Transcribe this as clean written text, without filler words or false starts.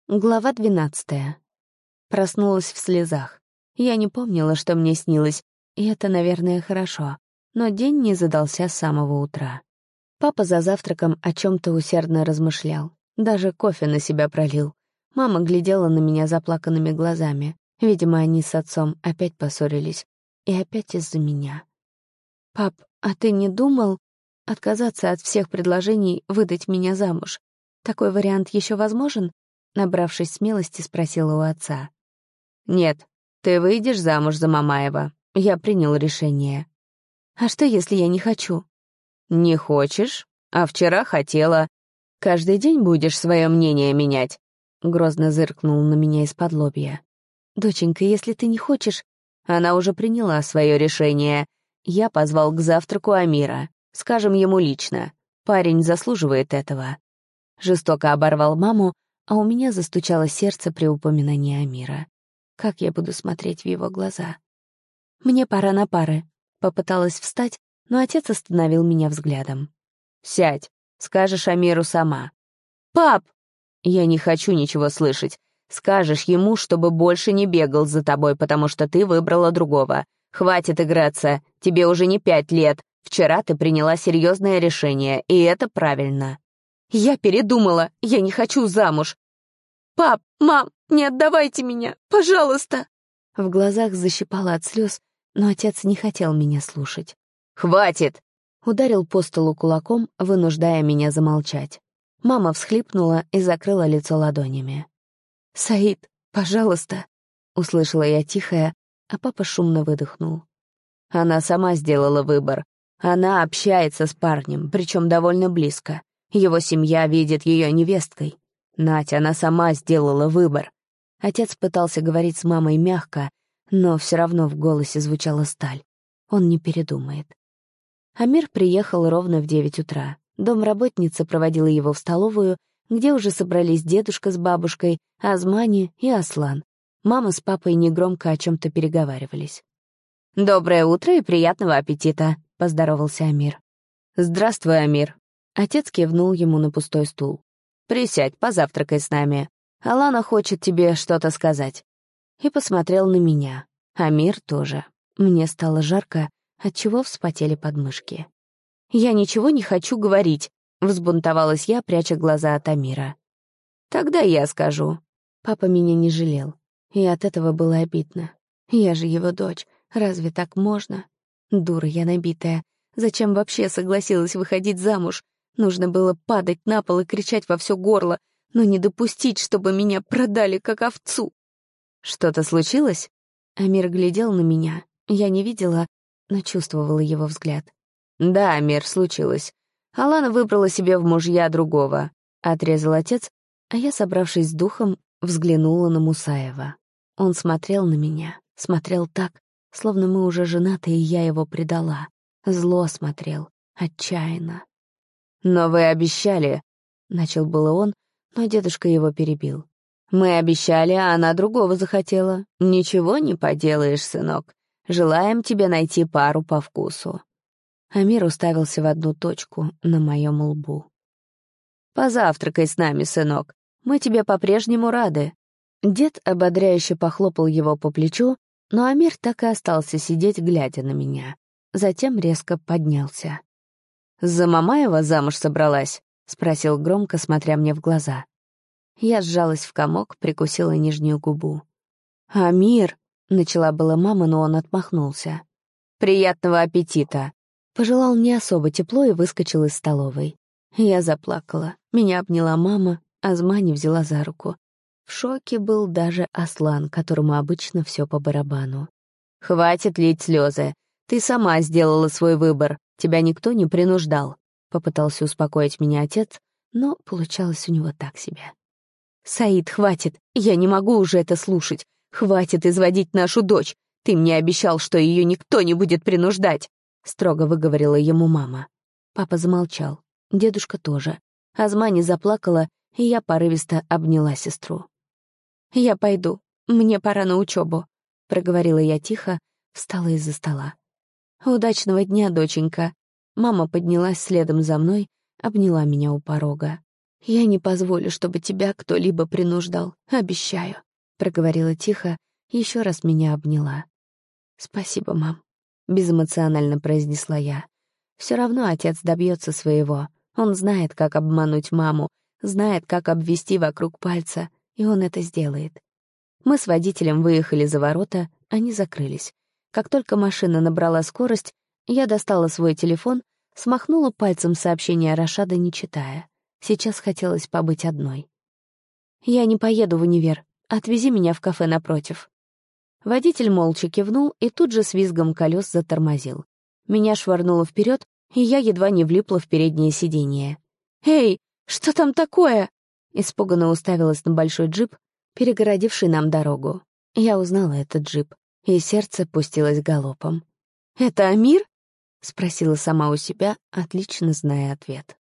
Глава 12. Проснулась в слезах. Я не помнила, что мне снилось, и это, наверное, хорошо. Но день не задался с самого утра. Папа за завтраком о чем-то усердно размышлял. Даже кофе на себя пролил. Мама глядела на меня заплаканными глазами. Видимо, они с отцом опять поссорились. И опять из-за меня. «Пап, а ты не думал отказаться от всех предложений выдать меня замуж? Такой вариант еще возможен?» Набравшись смелости, спросила у отца. «Нет, ты выйдешь замуж за Мамаева. Я принял решение». «А что, если я не хочу?» «Не хочешь? А вчера хотела. Каждый день будешь свое мнение менять?» Грозно зыркнул на меня из-под лобья. «Доченька, если ты не хочешь...» Она уже приняла свое решение. Я позвал к завтраку Амира. Скажем ему лично. Парень заслуживает этого. Жестоко оборвал маму, а у меня застучало сердце при упоминании Амира. Как я буду смотреть в его глаза? «Мне пора на пары». Попыталась встать, но отец остановил меня взглядом. «Сядь, скажешь Амиру сама». «Пап!» «Я не хочу ничего слышать. Скажешь ему, чтобы больше не бегал за тобой, потому что ты выбрала другого. Хватит играться, тебе уже не 5 лет. Вчера ты приняла серьезное решение, и это правильно». «Я передумала, я не хочу замуж. Пап, мам, не отдавайте меня, пожалуйста!» В глазах защипало от слез, но отец не хотел меня слушать. «Хватит!» — ударил по столу кулаком, вынуждая меня замолчать. Мама всхлипнула и закрыла лицо ладонями. «Саид, пожалуйста!» — услышала я тихое, а папа шумно выдохнул. Она сама сделала выбор. Она общается с парнем, причем довольно близко. Его семья видит ее невесткой. Надь, она сама сделала выбор. Отец пытался говорить с мамой мягко, но все равно в голосе звучала сталь. Он не передумает. Амир приехал ровно в 9 утра. Домработница проводила его в столовую, где уже собрались дедушка с бабушкой, Азмани и Аслан. Мама с папой негромко о чем-то переговаривались. «Доброе утро и приятного аппетита», — поздоровался Амир. «Здравствуй, Амир». Отец кивнул ему на пустой стул. «Присядь, позавтракай с нами. Алана хочет тебе что-то сказать». И посмотрел на меня. Амир тоже. Мне стало жарко, отчего вспотели подмышки. «Я ничего не хочу говорить», — взбунтовалась я, пряча глаза от Амира. «Тогда я скажу». Папа меня не жалел, и от этого было обидно. Я же его дочь, разве так можно? Дура я набитая. Зачем вообще согласилась выходить замуж? Нужно было падать на пол и кричать во все горло, но не допустить, чтобы меня продали как овцу. «Что-то случилось?» Амир глядел на меня. Я не видела, но чувствовала его взгляд. «Да, Амир, случилось. Алана выбрала себе в мужья другого», — отрезал отец, а я, собравшись с духом, взглянула на Мусаева. Он смотрел на меня, смотрел так, словно мы уже женаты, и я его предала. Зло смотрел, отчаянно. «Но вы обещали», — начал было он, но дедушка его перебил. «Мы обещали, а она другого захотела. Ничего не поделаешь, сынок. Желаем тебе найти пару по вкусу». Амир уставился в одну точку на моем лбу. «Позавтракай с нами, сынок. Мы тебе по-прежнему рады». Дед ободряюще похлопал его по плечу, но Амир так и остался сидеть, глядя на меня. Затем резко поднялся. «За Мамаева замуж собралась?» — спросил громко, смотря мне в глаза. Я сжалась в комок, прикусила нижнюю губу. «Амир!» — начала была мама, но он отмахнулся. «Приятного аппетита!» Пожелал не особо тепло и выскочил из столовой. Я заплакала. Меня обняла мама, Азмани взяла за руку. В шоке был даже Аслан, которому обычно все по барабану. «Хватит лить слезы. Ты сама сделала свой выбор. Тебя никто не принуждал», — попытался успокоить меня отец, но получалось у него так себе. «Саид, хватит, я не могу уже это слушать. Хватит изводить нашу дочь. Ты мне обещал, что ее никто не будет принуждать», — строго выговорила ему мама. Папа замолчал, дедушка тоже. Азмани заплакала, и я порывисто обняла сестру. «Я пойду, мне пора на учебу», — проговорила я тихо, встала из-за стола. «Удачного дня, доченька». Мама поднялась следом за мной, обняла меня у порога. «Я не позволю, чтобы тебя кто-либо принуждал, обещаю», — проговорила тихо, еще раз меня обняла. «Спасибо, мам», — безэмоционально произнесла я. «Все равно отец добьется своего. Он знает, как обмануть маму, знает, как обвести вокруг пальца, и он это сделает». Мы с водителем выехали за ворота, они закрылись. Как только машина набрала скорость, я достала свой телефон, смахнула пальцем сообщение Рашада, не читая. Сейчас хотелось побыть одной. «Я не поеду в универ. Отвези меня в кафе напротив». Водитель молча кивнул и тут же с визгом колес затормозил. Меня швырнуло вперед, и я едва не влипла в переднее сиденье. «Эй, что там такое?» Испуганно уставилась на большой джип, перегородивший нам дорогу. Я узнала этот джип, и сердце пустилось галопом. «Это Амир?» — спросила сама у себя, отлично зная ответ.